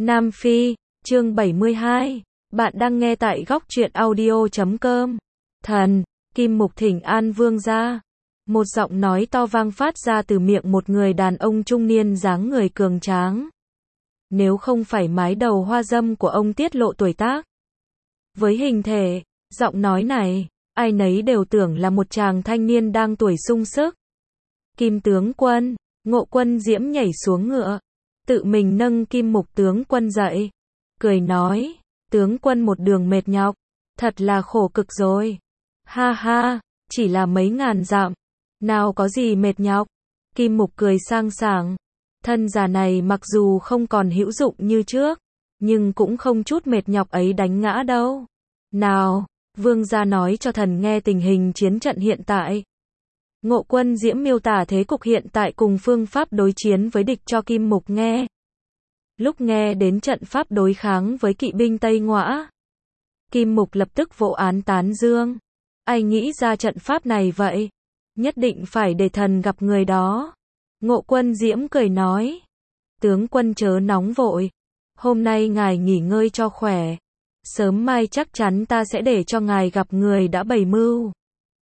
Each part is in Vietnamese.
Nam Phi, chương 72. Bạn đang nghe tại góc truyện audio.com. Thần, Kim Mục thỉnh an vương gia. Một giọng nói to vang phát ra từ miệng một người đàn ông trung niên dáng người cường tráng. Nếu không phải mái đầu hoa dâm của ông tiết lộ tuổi tác. Với hình thể, giọng nói này, ai nấy đều tưởng là một chàng thanh niên đang tuổi sung sức. Kim tướng quân, Ngộ Quân Diễm nhảy xuống ngựa, tự mình nâng Kim Mục tướng quân dậy, cười nói, tướng quân một đường mệt nhọc, thật là khổ cực rồi. Ha ha, chỉ là mấy ngàn dặm, nào có gì mệt nhọc. Kim Mục cười sang sảng, thân già này mặc dù không còn hữu dụng như trước, nhưng cũng không chút mệt nhọc ấy đánh ngã đâu. Nào, vương gia nói cho thần nghe tình hình chiến trận hiện tại. Ngộ Quân Diễm miêu tả thế cục hiện tại cùng phương pháp đối chiến với địch cho Kim Mục nghe. Lúc nghe đến trận pháp đối kháng với kỵ binh Tây Ngõa, Kim Mục lập tức vỗ án tán dương. Ai nghĩ ra trận pháp này vậy? Nhất định phải để thần gặp người đó. Ngộ Quân Diễm cười nói, tướng quân chớ nóng vội, hôm nay ngài nghỉ ngơi cho khỏe, sớm mai chắc chắn ta sẽ để cho ngài gặp người đã bày mưu.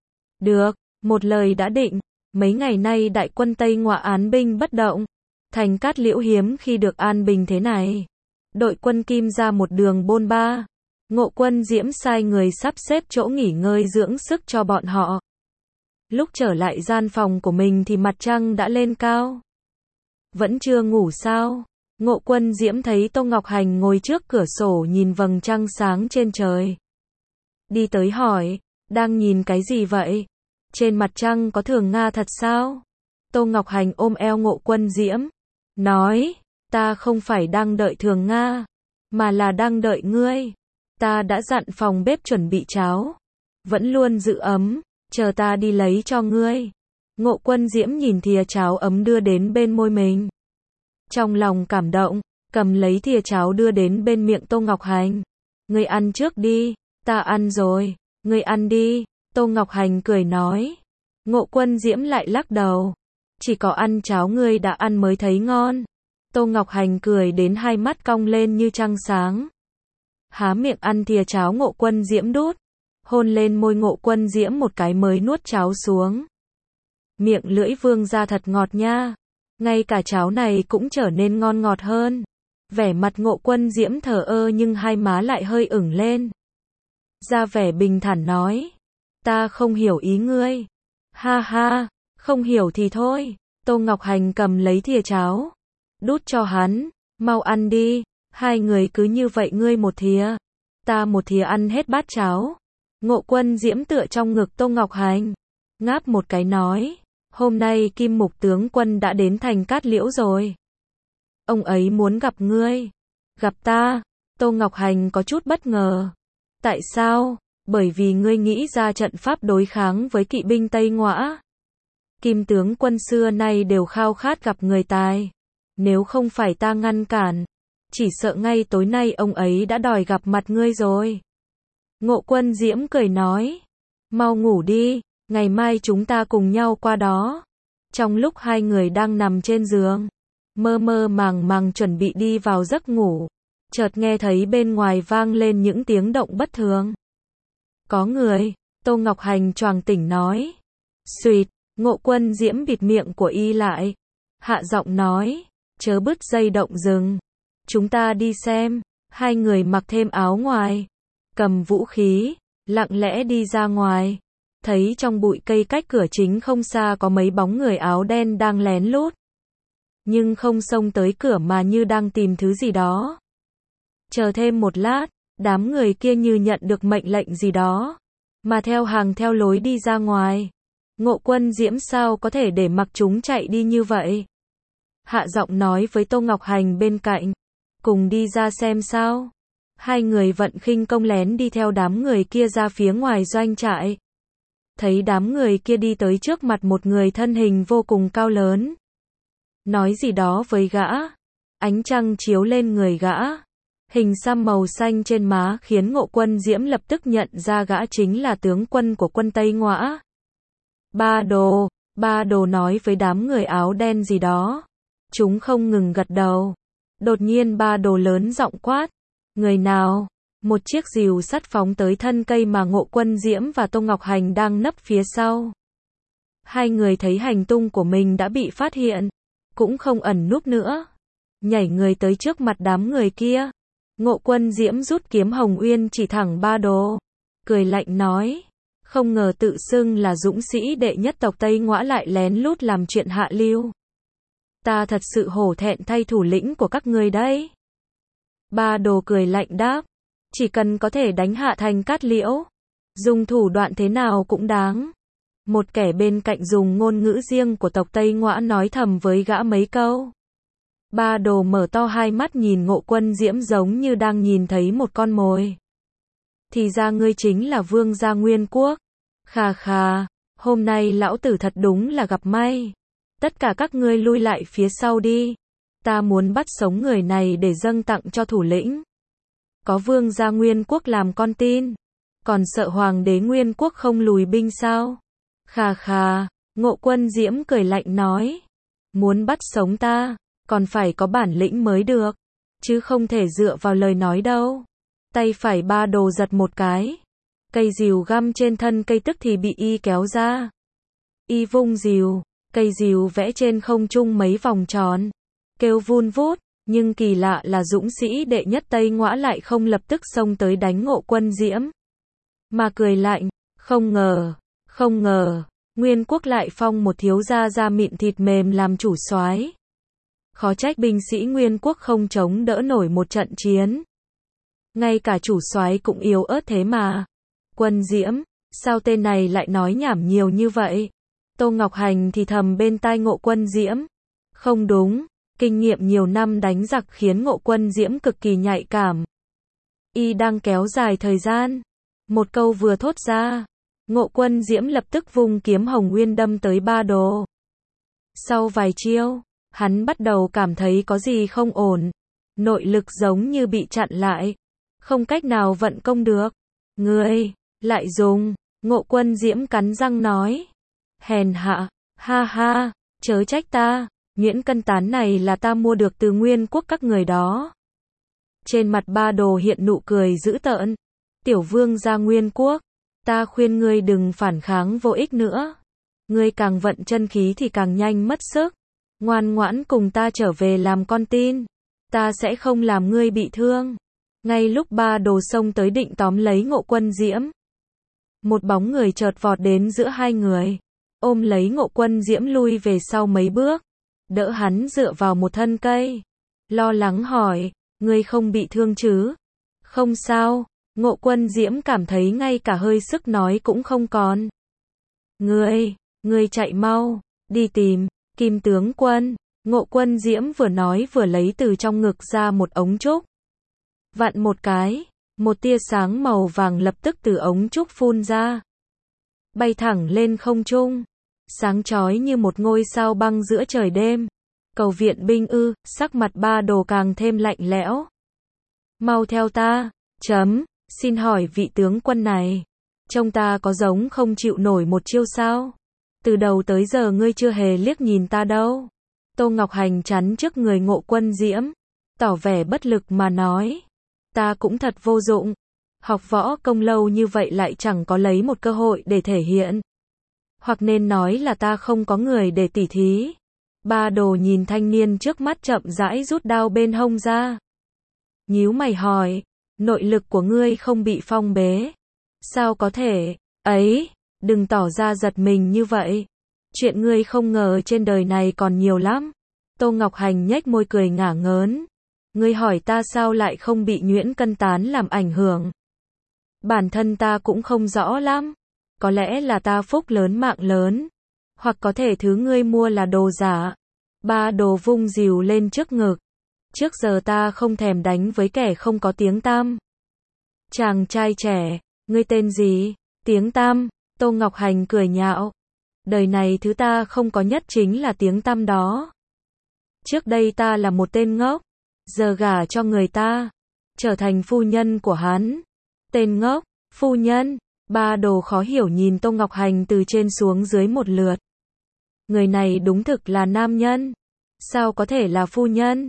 Được, một lời đã định. Mấy ngày nay đại quân Tây Ngõa án binh bất động, thành Cát Liễu hiếm khi được an bình thế này. Đội quân Kim ra một đường bôn ba. Ngộ Quân Diễm sai người sắp xếp chỗ nghỉ ngơi dưỡng sức cho bọn họ. Lúc trở lại gian phòng của mình thì mặt trăng đã lên cao. Vẫn chưa ngủ sao? Ngộ Quân Diễm thấy Tô Ngọc Hành ngồi trước cửa sổ nhìn vầng trăng sáng trên trời. Đi tới hỏi, đang nhìn cái gì vậy? Trên mặt trăng có thường Nga thật sao? Tô Ngọc Hành ôm eo Ngộ Quân Diễm, nói, ta không phải đang đợi thường Nga, mà là đang đợi ngươi. Ta đã dặn phòng bếp chuẩn bị cháo, vẫn luôn giữ ấm, chờ ta đi lấy cho ngươi. Ngộ Quân Diễm nhìn thìa cháo ấm đưa đến bên môi mình. Trong lòng cảm động, cầm lấy thìa cháo đưa đến bên miệng Tô Ngọc Hành. Ngươi ăn trước đi, ta ăn rồi, ngươi ăn đi. Tô Ngọc Hành cười nói. Ngộ Quân Diễm lại lắc đầu. Chỉ có ăn cháo ngươi đã ăn mới thấy ngon. Tô Ngọc Hành cười đến hai mắt cong lên như trăng sáng. Há miệng ăn thìa cháo Ngộ Quân Diễm đút. Hôn lên môi Ngộ Quân Diễm một cái mới nuốt cháo xuống. Miệng lưỡi vương ra thật ngọt nha. Ngay cả cháo này cũng trở nên ngon ngọt hơn. Vẻ mặt Ngộ Quân Diễm thờ ơ nhưng hai má lại hơi ửng lên. Ra vẻ bình thản nói. Ta không hiểu ý ngươi. Ha ha, không hiểu thì thôi. Tô Ngọc Hành cầm lấy thìa cháo, đút cho hắn, mau ăn đi. Hai người cứ như vậy, ngươi một thìa, ta một thìa ăn hết bát cháo. Ngộ Quân Diễm tựa trong ngực Tô Ngọc Hành, ngáp một cái nói, hôm nay Kim Mục tướng quân đã đến thành Cát Liễu rồi. Ông ấy muốn gặp ngươi. Gặp ta? Tô Ngọc Hành có chút bất ngờ. Tại sao? Bởi vì ngươi nghĩ ra trận pháp đối kháng với kỵ binh Tây Ngõa. Kim tướng quân xưa nay đều khao khát gặp người tài. Nếu không phải ta ngăn cản, chỉ sợ ngay tối nay ông ấy đã đòi gặp mặt ngươi rồi. Ngộ Quân Diễm cười nói, mau ngủ đi, ngày mai chúng ta cùng nhau qua đó. Trong lúc hai người đang nằm trên giường, mơ mơ màng màng chuẩn bị đi vào giấc ngủ, chợt nghe thấy bên ngoài vang lên những tiếng động bất thường. Có người. Tô Ngọc Hành choàng tỉnh nói. Xuyệt. Ngộ Quân Diễm bịt miệng của y lại, hạ giọng nói, chớ bứt dây động rừng, chúng ta đi xem. Hai người mặc thêm áo ngoài, cầm vũ khí, lặng lẽ đi ra ngoài. Thấy trong bụi cây cách cửa chính không xa có mấy bóng người áo đen đang lén lút, nhưng không xông tới cửa mà như đang tìm thứ gì đó. Chờ thêm một lát, đám người kia như nhận được mệnh lệnh gì đó, mà theo hàng theo lối đi ra ngoài. Ngộ Quân Diễm sao có thể để mặc chúng chạy đi như vậy? Hạ giọng nói với Tô Ngọc Hành bên cạnh, cùng đi ra xem sao. Hai người vận khinh công lén đi theo đám người kia ra phía ngoài doanh trại. Thấy đám người kia đi tới trước mặt một người thân hình vô cùng cao lớn. Nói gì đó với gã. Ánh trăng chiếu lên người gã. Hình xăm màu xanh trên má khiến Ngộ Quân Diễm lập tức nhận ra gã chính là tướng quân của quân Tây Ngõa. Ba đồ nói với đám người áo đen gì đó. Chúng không ngừng gật đầu. Đột nhiên ba đồ lớn giọng quát. Người nào? Một chiếc rìu sắt phóng tới thân cây mà Ngộ Quân Diễm và Tô Ngọc Hành đang nấp phía sau. Hai người thấy hành tung của mình đã bị phát hiện, cũng không ẩn núp nữa. Nhảy người tới trước mặt đám người kia. Ngộ Quân Diễm rút kiếm Hồng Uyên chỉ thẳng ba đồ. Cười lạnh nói. Không ngờ tự xưng là dũng sĩ đệ nhất tộc Tây Ngõa lại lén lút làm chuyện hạ lưu. Ta thật sự hổ thẹn thay thủ lĩnh của các ngươi đấy. Ba đồ cười lạnh đáp. Chỉ cần có thể đánh hạ Thành Cát Liễu, dùng thủ đoạn thế nào cũng đáng. Một kẻ bên cạnh dùng ngôn ngữ riêng của tộc Tây Ngõa nói thầm với gã mấy câu. Ba đồ mở to hai mắt nhìn Ngộ Quân Diễm giống như đang nhìn thấy một con mồi. Thì ra ngươi chính là vương gia Nguyên Quốc. Khà khà, hôm nay lão tử thật đúng là gặp may. Tất cả các ngươi lui lại phía sau đi. Ta muốn bắt sống người này để dâng tặng cho thủ lĩnh. Có vương gia Nguyên Quốc làm con tin. Còn sợ hoàng đế Nguyên Quốc không lùi binh sao? Khà khà, Ngộ Quân Diễm cười lạnh nói. Muốn bắt sống ta, còn phải có bản lĩnh mới được. Chứ không thể dựa vào lời nói đâu. Tay phải ba đồ giật một cái. Cây rìu găm trên thân cây tức thì bị y kéo ra. Y vung rìu, cây rìu vẽ trên không trung mấy vòng tròn. Kêu vun vút, nhưng kỳ lạ là dũng sĩ đệ nhất Tây Ngõa lại không lập tức xông tới đánh Ngộ Quân Diễm. Mà cười lạnh, không ngờ, Nguyên Quốc lại phong một thiếu gia da mịn thịt mềm làm chủ soái. Khó trách binh sĩ Nguyên Quốc không chống đỡ nổi một trận chiến. Ngay cả chủ soái cũng yếu ớt thế mà. Quân Diễm, sao tên này lại nói nhảm nhiều như vậy? Tô Ngọc Hành thì thầm bên tai Ngộ Quân Diễm. Không đúng, kinh nghiệm nhiều năm đánh giặc khiến Ngộ Quân Diễm cực kỳ nhạy cảm. Y đang kéo dài thời gian. Một câu vừa thốt ra, Ngộ Quân Diễm lập tức vung kiếm Hồng Uyên đâm tới ba đồ. Sau vài chiêu, hắn bắt đầu cảm thấy có gì không ổn. Nội lực giống như bị chặn lại. Không cách nào vận công được. Ngươi, lại dùng. Ngộ Quân Diễm cắn răng nói. Hèn hạ, ha ha, chớ trách ta. Nhuyễn cân tán này là ta mua được từ Nguyên Quốc các người đó. Trên mặt ba đồ hiện nụ cười dữ tợn. Tiểu vương gia Nguyên Quốc, ta khuyên ngươi đừng phản kháng vô ích nữa. Ngươi càng vận chân khí thì càng nhanh mất sức. Ngoan ngoãn cùng ta trở về làm con tin. Ta sẽ không làm ngươi bị thương. Ngay lúc ba đồ xông tới định tóm lấy Ngộ Quân Diễm, một bóng người chợt vọt đến giữa hai người, ôm lấy Ngộ Quân Diễm lui về sau mấy bước, đỡ hắn dựa vào một thân cây. Lo lắng hỏi, ngươi không bị thương chứ? Không sao. Ngộ Quân Diễm cảm thấy ngay cả hơi sức nói cũng không còn. Ngươi chạy mau, đi tìm Kim tướng quân. Ngộ Quân Diễm vừa nói vừa lấy từ trong ngực ra một ống trúc. Vặn một cái, một tia sáng màu vàng lập tức từ ống trúc phun ra. Bay thẳng lên không trung, sáng chói như một ngôi sao băng giữa trời đêm. Cầu viện binh ư? Sắc mặt ba đồ càng thêm lạnh lẽo. Mau theo ta. Xin hỏi vị tướng quân này, trông ta có giống không chịu nổi một chiêu sao? Từ đầu tới giờ ngươi chưa hề liếc nhìn ta đâu. Tô Ngọc Hành chắn trước người Ngộ Quân Diễm, tỏ vẻ bất lực mà nói. Ta cũng thật vô dụng. Học võ công lâu như vậy lại chẳng có lấy một cơ hội để thể hiện. Hoặc nên nói là ta không có người để tỉ thí. Ba đồ nhìn thanh niên trước mắt chậm rãi rút đao bên hông ra. Nhíu mày hỏi, nội lực của ngươi không bị phong bế. Sao có thể? Ấy, đừng tỏ ra giật mình như vậy. Chuyện ngươi không ngờ trên đời này còn nhiều lắm. Tô Ngọc Hành nhếch môi cười ngả ngớn. Ngươi hỏi ta sao lại không bị nhuyễn cân tán làm ảnh hưởng. Bản thân ta cũng không rõ lắm. Có lẽ là ta phúc lớn mạng lớn. Hoặc có thể thứ ngươi mua là đồ giả. Ba đồ vung rìu lên trước ngực. Trước giờ ta không thèm đánh với kẻ không có tiếng tăm. Chàng trai trẻ, ngươi tên gì? Tiếng tăm. Tô Ngọc Hành cười nhạo. Đời này thứ ta không có nhất chính là tiếng tăm đó. Trước đây ta là một tên ngốc. Giờ gả cho người ta, trở thành phu nhân của hắn. Tên ngốc, phu nhân. Ba đồ khó hiểu nhìn Tô Ngọc Hành từ trên xuống dưới một lượt. Người này đúng thực là nam nhân. Sao có thể là phu nhân?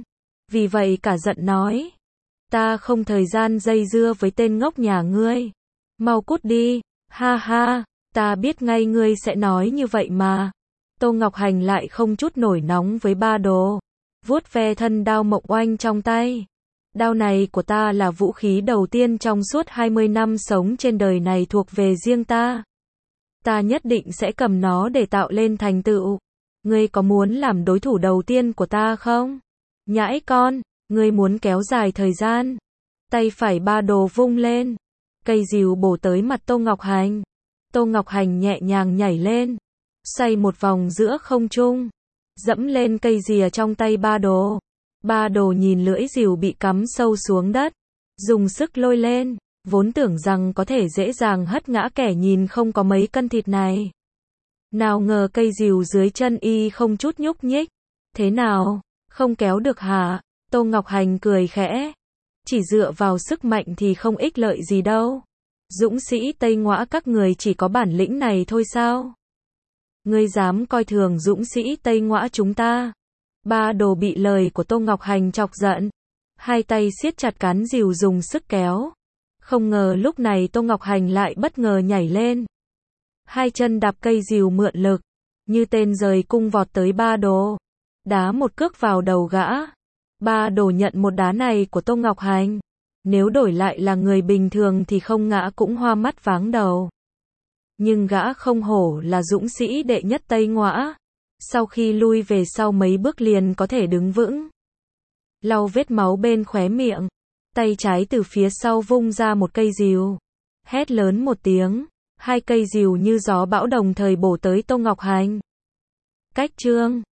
vì vậy cả giận nói. Ta không thời gian dây dưa với tên ngốc nhà ngươi. Mau cút đi, ha ha, ta biết ngay ngươi sẽ nói như vậy mà. Tô Ngọc Hành lại không chút nổi nóng với Ba Đồ, vuốt ve thân đao mộng oanh trong tay. Đao này của ta là vũ khí đầu tiên trong suốt 20 năm sống trên đời này thuộc về riêng ta. Ta nhất định sẽ cầm nó để tạo lên thành tựu. Ngươi có muốn làm đối thủ đầu tiên của ta không? Nhãi con, ngươi muốn kéo dài thời gian. Tay phải Ba Đồ vung lên. Cây rìu bổ tới mặt Tô Ngọc Hành. Tô Ngọc Hành nhẹ nhàng nhảy lên, xoay một vòng giữa không trung, dẫm lên cây rìa trong tay Ba Đồ. Ba Đồ nhìn lưỡi rìu bị cắm sâu xuống đất, dùng sức lôi lên, vốn tưởng rằng có thể dễ dàng hất ngã kẻ nhìn không có mấy cân thịt này. Nào ngờ cây rìu dưới chân y không chút nhúc nhích. Thế nào, không kéo được hả? Tô Ngọc Hành cười khẽ. Chỉ dựa vào sức mạnh thì không ích lợi gì đâu. Dũng sĩ Tây Ngõa các người chỉ có bản lĩnh này thôi sao? Ngươi dám coi thường dũng sĩ Tây Ngõa chúng ta? Ba Đồ bị lời của Tô Ngọc Hành chọc giận, hai tay siết chặt cán rìu dùng sức kéo. Không ngờ lúc này Tô Ngọc Hành lại bất ngờ nhảy lên, hai chân đạp cây rìu mượn lực, như tên rời cung vọt tới Ba Đồ, đá một cước vào đầu gã. Ba Đồ nhận một đá này của Tô Ngọc Hành, nếu đổi lại là người bình thường thì không ngã cũng hoa mắt váng đầu. Nhưng gã không hổ là dũng sĩ đệ nhất Tây Ngõa, sau khi lui về sau mấy bước liền có thể đứng vững. Lau vết máu bên khóe miệng, tay trái từ phía sau vung ra một cây rìu, hét lớn một tiếng, hai cây rìu như gió bão đồng thời bổ tới Tô Ngọc Hành. Cách chương